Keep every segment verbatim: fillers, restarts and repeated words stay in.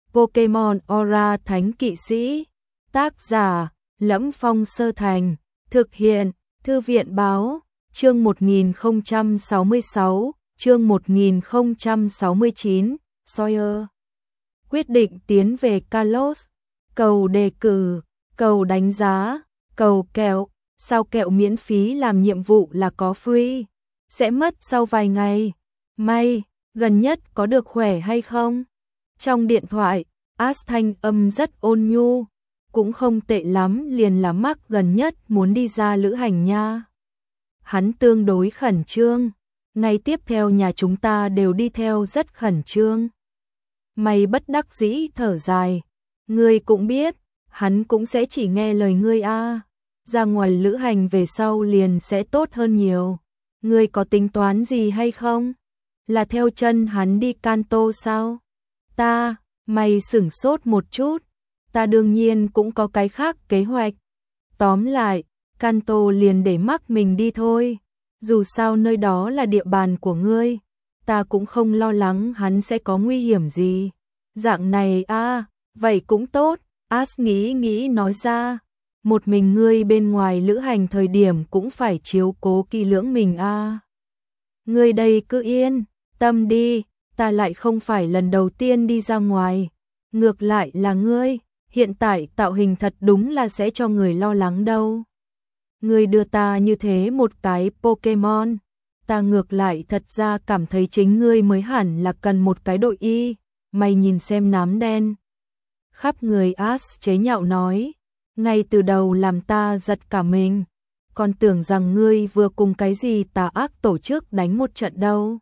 Pokemon Aura Thánh Kỵ Sĩ. Tác giả: Lẫm Phong Sơ Thành. Thực hiện: Thư viện báo. Chương một nghìn không trăm sáu mươi sáu, chương một nghìn không trăm sáu mươi chín, Sawyer quyết định tiến về Kalos. Cầu đề cử, cầu đánh giá, cầu kẹo. Sao kẹo miễn phí làm nhiệm vụ là có free, sẽ mất sau vài ngày. May, gần nhất có được khỏe hay không? Trong điện thoại, Ash thanh âm rất ôn nhu. Cũng không tệ lắm, liền là mắc gần nhất muốn đi ra lữ hành nha. Hắn tương đối khẩn trương. Ngày tiếp theo nhà chúng ta đều đi theo rất khẩn trương. Mày bất đắc dĩ thở dài. Ngươi cũng biết, hắn cũng sẽ chỉ nghe lời ngươi a. À. Ra ngoài lữ hành về sau liền sẽ tốt hơn nhiều. Ngươi có tính toán gì hay không? Là theo chân hắn đi Kanto sao? Ta, mày sửng sốt một chút. Ta đương nhiên cũng có cái khác kế hoạch. Tóm lại, Kanto liền để mắc mình đi thôi. Dù sao nơi đó là địa bàn của ngươi. Ta cũng không lo lắng hắn sẽ có nguy hiểm gì. Dạng này a, à, vậy cũng tốt. Ash nghĩ nghĩ nói ra. Một mình ngươi bên ngoài lữ hành thời điểm cũng phải chiếu cố kỹ lưỡng mình a. À. Ngươi đây cứ yên tâm đi, ta lại không phải lần đầu tiên đi ra ngoài. Ngược lại là ngươi, hiện tại tạo hình thật đúng là sẽ cho người lo lắng đâu. Ngươi đưa ta như thế một cái Pokemon, ta ngược lại thật ra cảm thấy chính ngươi mới hẳn là cần một cái đội y. Mày nhìn xem nám đen khắp người. Ash chế nhạo nói, ngay từ đầu làm ta giật cả mình, còn tưởng rằng ngươi vừa cùng cái gì tà ác tổ chức đánh một trận đâu.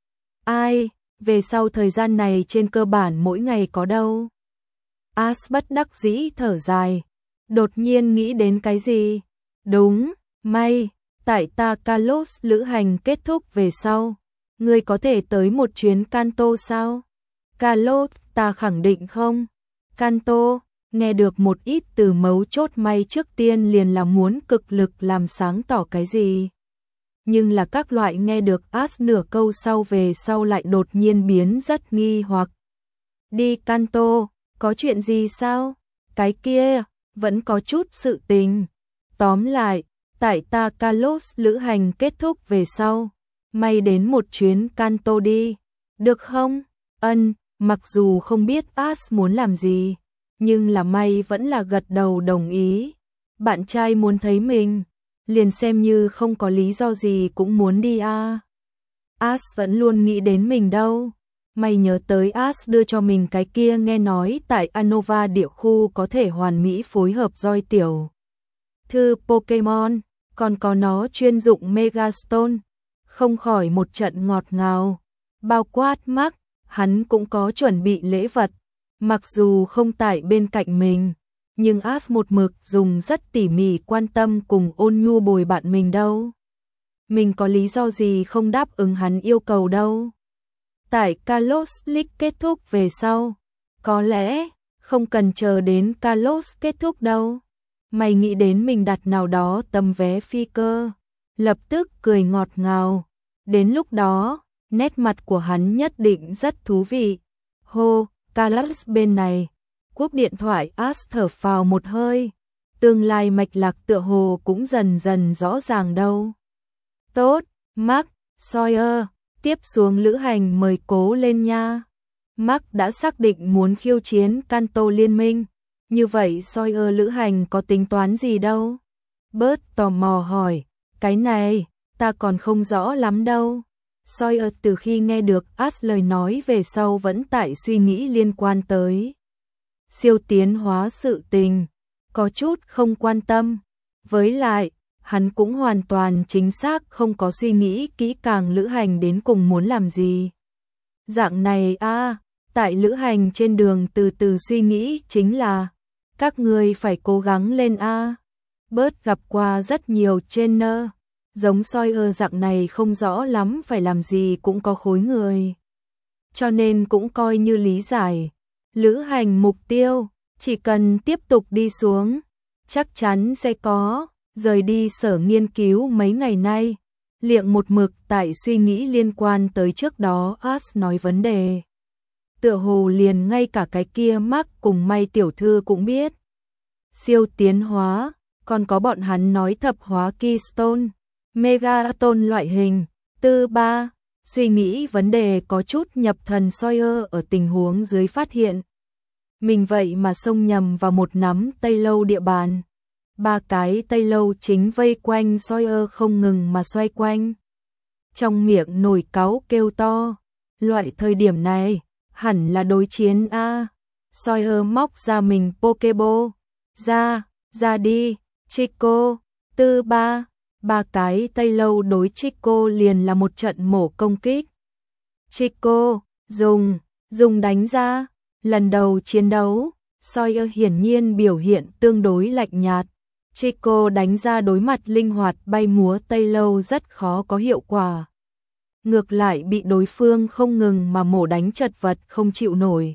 Ai, về sau thời gian này trên cơ bản mỗi ngày có đâu. Ash bất đắc dĩ thở dài, đột nhiên nghĩ đến cái gì. Đúng, may, tại ta Kalos lữ hành kết thúc về sau, ngươi có thể tới một chuyến Kanto sao? Kalos, ta khẳng định không. Kanto, nghe được một ít từ mấu chốt, may trước tiên liền là muốn cực lực làm sáng tỏ cái gì. Nhưng là các loại nghe được Ash nửa câu sau về sau lại đột nhiên biến rất nghi hoặc. Đi Kanto, có chuyện gì sao? Cái kia, vẫn có chút sự tình. Tóm lại, tại ta Kalos lữ hành kết thúc về sau, may đến một chuyến Kanto đi, được không? Ân, mặc dù không biết Ash muốn làm gì, nhưng là may vẫn là gật đầu đồng ý. Bạn trai muốn thấy mình, liền xem như không có lý do gì cũng muốn đi a. À. Ash vẫn luôn nghĩ đến mình đâu. Mày nhớ tới Ash đưa cho mình cái kia nghe nói tại Anova địa khu có thể hoàn mỹ phối hợp roi tiểu thư Pokemon, còn có nó chuyên dụng Megastone, không khỏi một trận ngọt ngào. Bao quát mắc, hắn cũng có chuẩn bị lễ vật, mặc dù không tại bên cạnh mình, nhưng Ash một mực dùng rất tỉ mỉ quan tâm cùng ôn nhu bồi bạn mình đâu. Mình có lý do gì không đáp ứng hắn yêu cầu đâu. Tại Kalos League kết thúc về sau, có lẽ không cần chờ đến Kalos kết thúc đâu. Mày nghĩ đến mình đặt nào đó tấm vé phi cơ, lập tức cười ngọt ngào. Đến lúc đó, nét mặt của hắn nhất định rất thú vị. Hô, Kalos bên này. Cúp điện thoại, Ash thở phào một hơi. Tương lai mạch lạc tựa hồ cũng dần dần rõ ràng đâu. Tốt, Mark, Sawyer, tiếp xuống lữ hành mời cố lên nha. Mark đã xác định muốn khiêu chiến Kanto liên minh. Như vậy Sawyer lữ hành có tính toán gì đâu? Bert tò mò hỏi, cái này, ta còn không rõ lắm đâu. Sawyer từ khi nghe được Ash lời nói về sau vẫn tại suy nghĩ liên quan tới siêu tiến hóa sự tình, có chút không quan tâm. Với lại, hắn cũng hoàn toàn chính xác không có suy nghĩ kỹ càng lữ hành đến cùng muốn làm gì. Dạng này a, à, tại lữ hành trên đường từ từ suy nghĩ chính là các người phải cố gắng lên a. À. Bert gặp qua rất nhiều trainer, giống Sawyer dạng này không rõ lắm phải làm gì cũng có khối người. Cho nên cũng coi như lý giải. Lữ hành mục tiêu, chỉ cần tiếp tục đi xuống, chắc chắn sẽ có. Rời đi sở nghiên cứu mấy ngày nay, Liệng một mực tại suy nghĩ liên quan tới trước đó Ash nói vấn đề. tựa hồ liền ngay cả cái kia Mark cùng May tiểu thư cũng biết. Siêu tiến hóa, còn có bọn hắn nói thập hóa Keystone, Megaton loại hình. Tư ba, suy nghĩ vấn đề có chút nhập thần Sawyer ở tình huống dưới phát hiện. Mình vậy mà xông nhầm vào một nắm tây lâu địa bàn. Ba cái tây lâu chính vây quanh Sawyer không ngừng mà xoay quanh. Trong miệng nổi cáu kêu to. Loại thời điểm này, hẳn là đối chiến a. Sawyer móc ra mình Pokeball. Ra, ra đi, Chico. Tư ba, ba cái tây lâu đối Chico liền là một trận mổ công kích. Chico, dùng, dùng đánh ra. Lần đầu chiến đấu, Sawyer hiển nhiên biểu hiện tương đối lạnh nhạt. Chico đánh ra đối mặt linh hoạt bay múa tây lâu rất khó có hiệu quả. Ngược lại bị đối phương không ngừng mà mổ đánh chật vật không chịu nổi.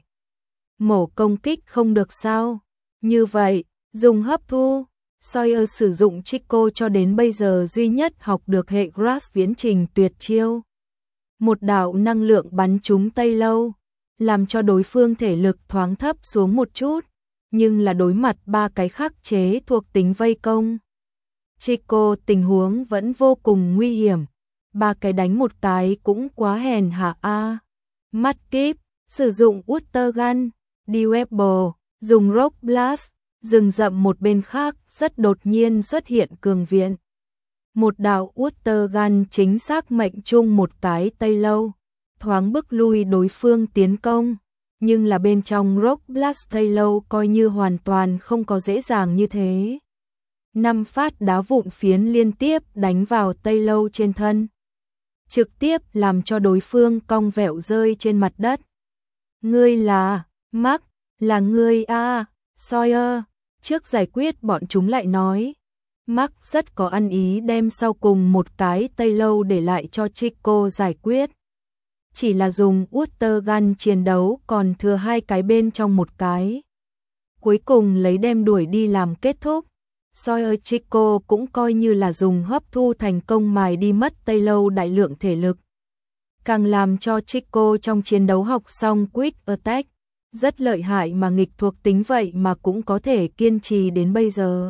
Mổ công kích không được sao? Như vậy, dùng hấp thu. Sawyer sử dụng Chico cho đến bây giờ duy nhất học được hệ Grass viễn trình tuyệt chiêu. Một đạo năng lượng bắn trúng tây lâu, làm cho đối phương thể lực thoáng thấp xuống một chút, nhưng là đối mặt ba cái khắc chế thuộc tính vây công. Chico tình huống vẫn vô cùng nguy hiểm, ba cái đánh một cái cũng quá hèn hạ a. Mắt kíp, sử dụng Water Gun, Dewebble, dùng Rock Blast, rừng rậm một bên khác rất đột nhiên xuất hiện cường viện. Một đạo Water Gun chính xác mệnh chung một cái tây lâu, thoáng bức lui đối phương tiến công, nhưng là bên trong Rock Blast tây lâu coi như hoàn toàn không có dễ dàng như thế. Năm phát đá vụn phiến liên tiếp đánh vào tây lâu trên thân, trực tiếp làm cho đối phương cong vẹo rơi trên mặt đất. Ngươi là, Mark, là ngươi a. Sawyer, trước giải quyết bọn chúng lại nói. Mark rất có ăn ý đem sau cùng một cái tây lâu để lại cho Chico giải quyết. Chỉ là dùng Water Gun chiến đấu còn thừa hai cái bên trong một cái. Cuối cùng lấy đem đuổi đi làm kết thúc. Sawyer Chico cũng coi như là dùng hấp thu thành công mài đi mất tây lâu đại lượng thể lực. Càng làm cho Chico trong chiến đấu học xong Quick Attack. Rất lợi hại mà nghịch thuộc tính vậy mà cũng có thể kiên trì đến bây giờ.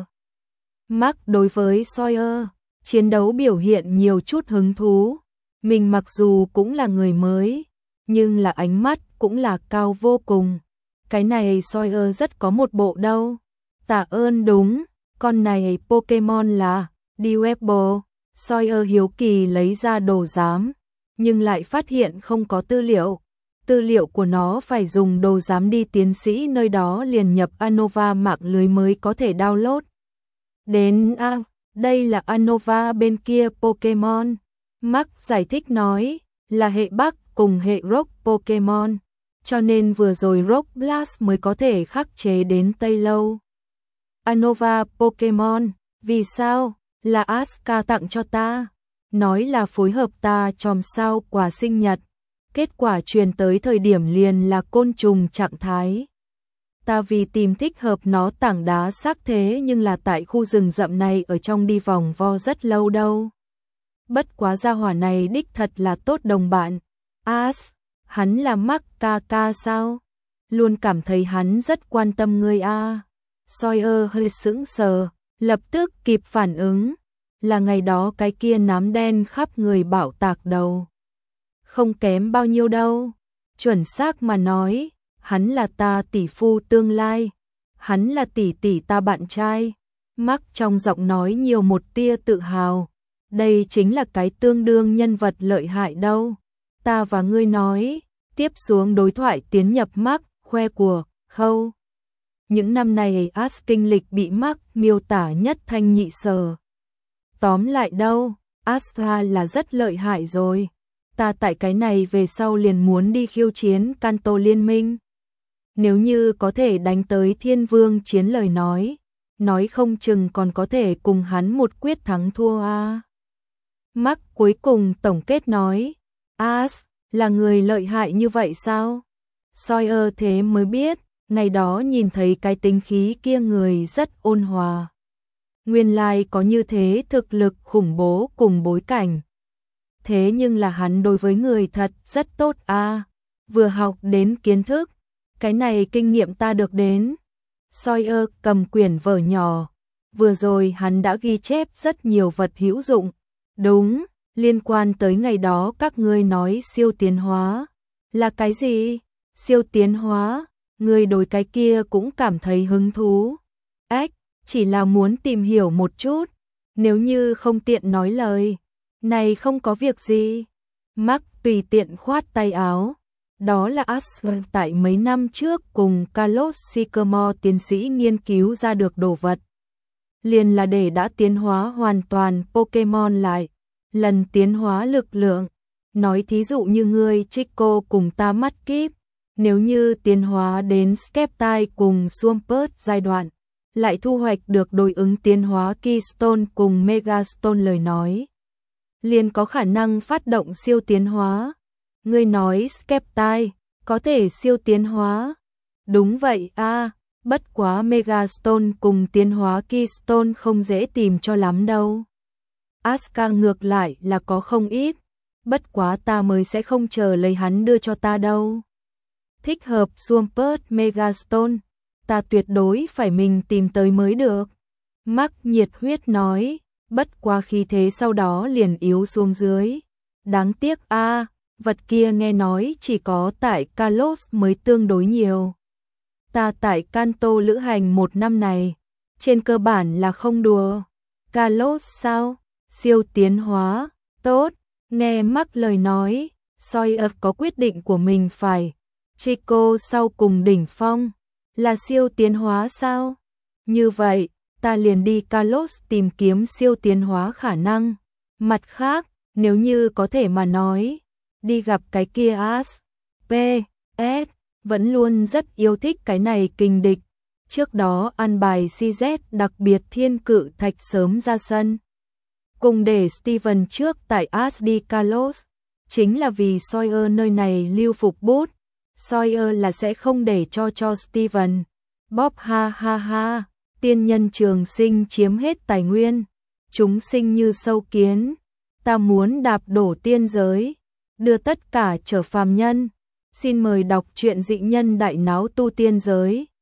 Mark đối với Sawyer, chiến đấu biểu hiện nhiều chút hứng thú. Mình mặc dù cũng là người mới, nhưng là ánh mắt cũng là cao vô cùng. Cái này Sawyer rất có một bộ đâu. Tạ ơn đúng, con này Pokemon là Dewebble. Sawyer hiếu kỳ lấy ra đồ giám, nhưng lại phát hiện không có tư liệu. Tư liệu của nó phải dùng đồ giám đi tiến sĩ nơi đó liền nhập Anova mạng lưới mới có thể download. Đến a, à, đây là Anova bên kia Pokemon. Mark giải thích nói, là hệ Bắc cùng hệ Rock Pokemon, cho nên vừa rồi Rock Blast mới có thể khắc chế đến Tây Lâu. Anova Pokemon, vì sao? Là Asuka tặng cho ta. Nói là phối hợp ta chòm sao quà sinh nhật. Kết quả truyền tới thời điểm liền là côn trùng trạng thái. Ta vì tìm thích hợp nó tảng đá xác thế nhưng là tại khu rừng rậm này ở trong đi vòng vo rất lâu đâu. Bất quá gia hỏa này đích thật là tốt đồng bạn. As, hắn là Mark ca ca sao? Luôn cảm thấy hắn rất quan tâm ngươi a. À. Sawyer hơi sững sờ, lập tức kịp phản ứng. Là ngày đó cái kia nám đen khắp người bảo tạc đầu. Không kém bao nhiêu đâu. Chuẩn xác mà nói, hắn là ta tỷ phu tương lai. Hắn là tỷ tỷ ta bạn trai. Mark trong giọng nói nhiều một tia tự hào. Đây chính là cái tương đương nhân vật lợi hại đâu. Ta và ngươi nói, tiếp xuống đối thoại tiến nhập Mark, khoe của, khâu. Những năm này As kinh lịch bị Mark miêu tả nhất thanh nhị sở. Tóm lại đâu, Astra là rất lợi hại rồi. Ta tại cái này về sau liền muốn đi khiêu chiến Kanto liên minh. Nếu như có thể đánh tới Thiên Vương chiến lời nói, nói không chừng còn có thể cùng hắn một quyết thắng thua a. Mark cuối cùng tổng kết nói, As, là người lợi hại như vậy sao? Sawyer thế mới biết, ngày đó nhìn thấy cái tính khí kia người rất ôn hòa. Nguyên lai có như thế thực lực khủng bố cùng bối cảnh. Thế nhưng là hắn đối với người thật rất tốt a. vừa học đến kiến thức, cái này kinh nghiệm ta được đến. Sawyer cầm quyển vở nhỏ, vừa rồi hắn đã ghi chép rất nhiều vật hữu dụng. Đúng, liên quan tới ngày đó các ngươi nói siêu tiến hóa. Là cái gì? Siêu tiến hóa, ngươi đối cái kia cũng cảm thấy hứng thú. Ách, chỉ là muốn tìm hiểu một chút, nếu như không tiện nói lời. Này không có việc gì. Mark tùy tiện khoát tay áo. Đó là Asher tại mấy năm trước cùng Carlos Sycamore tiến sĩ nghiên cứu ra được đồ vật. Liền là để đã tiến hóa hoàn toàn Pokemon lại. Lần tiến hóa lực lượng. Nói thí dụ như ngươi Chico cùng ta mắt kíp. Nếu như tiến hóa đến Sceptile cùng Swampert giai đoạn, lại thu hoạch được đối ứng tiến hóa Keystone cùng Megastone lời nói, liền có khả năng phát động siêu tiến hóa. Ngươi nói Sceptile có thể siêu tiến hóa? Đúng vậy a, à, bất quá Megastone cùng tiến hóa Keystone không dễ tìm cho lắm đâu. Asuka ngược lại là có không ít, bất quá ta mới sẽ không chờ lấy hắn đưa cho ta đâu. Thích hợp Swampert Megastone, ta tuyệt đối phải mình tìm tới mới được. Mark nhiệt huyết nói, bất quá khí thế sau đó liền yếu xuống dưới. Đáng tiếc a, à, vật kia nghe nói chỉ có tại Kalos mới tương đối nhiều. Ta tại Kanto lữ hành một năm này, trên cơ bản là không đùa. Kalos sao? Siêu tiến hóa, tốt, nghe Mark lời nói, Sawyer có quyết định của mình phải. Chico sau cùng đỉnh phong, là siêu tiến hóa sao? Như vậy, ta liền đi Kalos tìm kiếm siêu tiến hóa khả năng. Mặt khác, nếu như có thể mà nói, đi gặp cái kia As, P, S, vẫn luôn rất yêu thích cái này kình địch. Trước đó ăn bài xê dét đặc biệt thiên cự thạch sớm ra sân. Cùng để Steven trước tại As đi Kalos, chính là vì Sawyer nơi này lưu phục bút. Sawyer là sẽ không để cho cho Steven. Bob ha ha ha, tiên nhân trường sinh chiếm hết tài nguyên. Chúng sinh như sâu kiến. Ta muốn đạp đổ tiên giới, đưa tất cả trở phàm nhân. Xin mời đọc truyện dị nhân đại náo tu tiên giới.